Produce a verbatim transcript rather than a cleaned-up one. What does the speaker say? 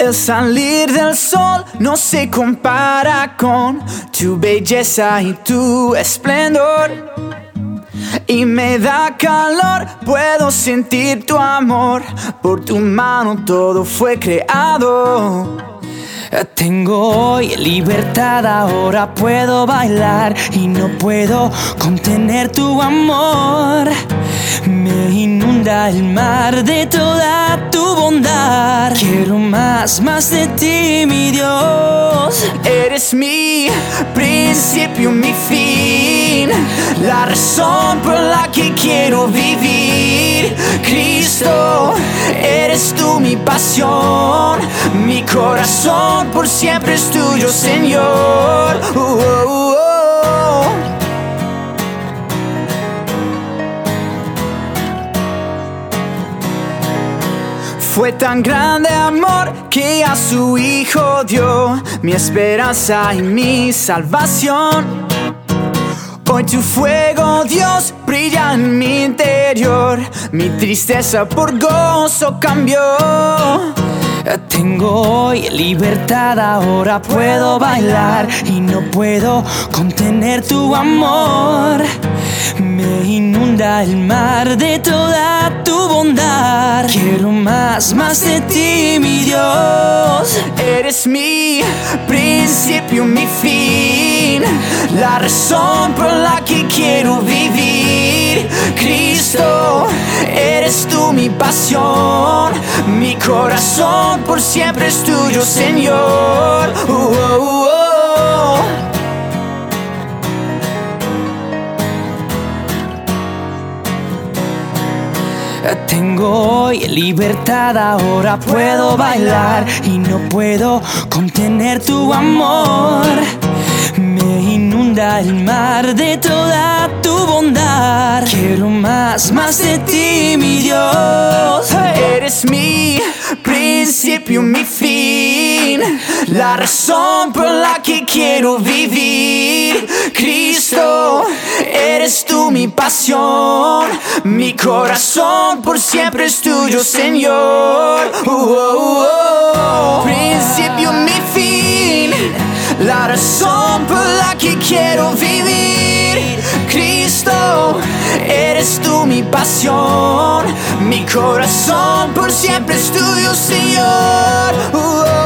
El salir del sol no se compara con tu belleza y tu esplendor. Y me da calor, puedo sentir tu amor. Por tu mano todo fue creado. Tengo hoy libertad, ahora puedo bailar y no puedo contener tu amor. Me inunda el mar de toda tu bondad. Quiero más, más de ti, mi Dios. Eres mi principio, mi fin, la razón por la que quiero vivir. Cristo, eres tú mi pasión, mi corazón por siempre es tuyo, Señor. Uh, uh, uh, uh. Fue tan grande amor que a su Hijo dio, mi esperanza y mi salvación. Hoy tu fuego, Dios, brilla en mi interior, mi tristeza por gozo cambió. Tengo hoy libertad, ahora puedo bailar y no puedo contener tu amor. Me inunda el mar de toda tu bondad. Quiero más, más de ti, mi Dios. Eres mi principio, mi fin, la razón por la que quiero vivir. Cristo, eres tú mi pasión, mi corazón por siempre es tuyo, Señor. Uh, uh, uh, uh. Tengo hoy libertad, ahora puedo bailar y no puedo contener tu amor. Me inunda el mar de toda tu bondad. Quiero más, más de ti, mi Dios. Eres mi principio, mi fin, la razón por la que quiero vivir. Cristo, eres tú mi pasión, mi corazón por siempre es tuyo, Señor. Uh, uh, uh, uh. Principio, mi fin, la razón por la que quiero vivir. Cristo, eres tú mi pasión, mi corazón por siempre es tuyo, Señor. Uh, uh.